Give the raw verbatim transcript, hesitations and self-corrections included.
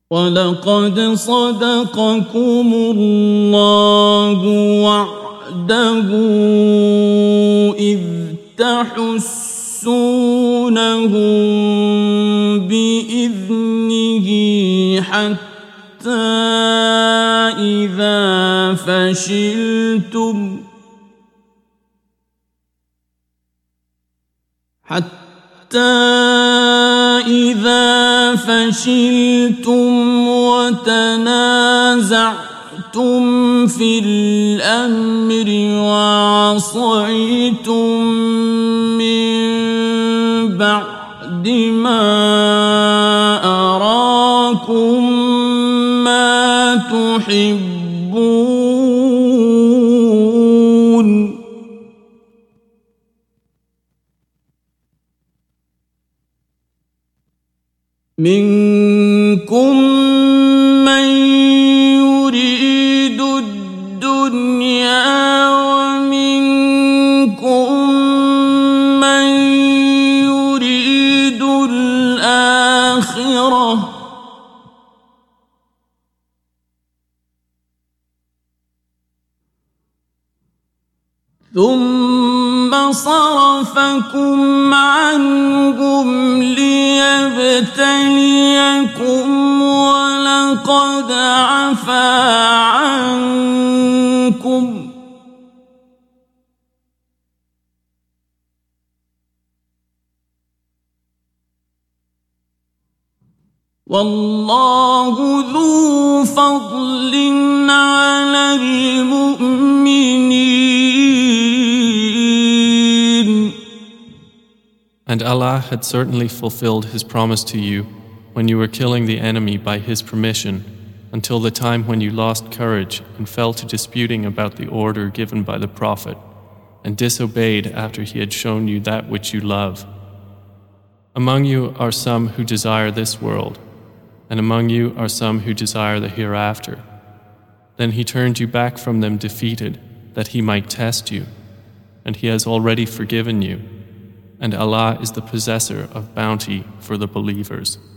وَلَقَدْ صَدَقَكُمُ اللَّهُ وَعْدَهُ إِذْ تَحُسُّونَهُم بِإِذْنِهِ حَتَّىٰ إِذَا فَشِلْتُمْ حَتَّىٰ إِذَا فَشِلْتُمْ وَتَنَازَعْتُمْ فِي الْأَمْرِ وَعَصَيْتُم مِّن بَعْدِ مَا أَرَاكُم مَّا تُحِبُّونَ مِنكُم مَّن يُرِيدُ الدُّنْيَا وَمِنكُم مَّن يُرِيدُ الْآخِرَةَ ۚ ثُمَّ صَرَفَكُمْ عَنْهُمْ لِيَبْتَلِيَكُمْ وَلَقَدْ عَفَا عَنكُمْ ۗ وَاللَّهُ ذُو فَضْلٍ عَلَى الْمُؤْمِنِينَ. And Allah had certainly fulfilled His promise to you when you were killing the enemy by His permission, until the time when you lost courage and fell to disputing about the order given by the Prophet, and disobeyed after he had shown you that which you love. Among you are some who desire this world, and among you are some who desire the hereafter. Then He turned you back from them defeated, that He might test you, and He has already forgiven you. And Allah is the possessor of bounty for the believers.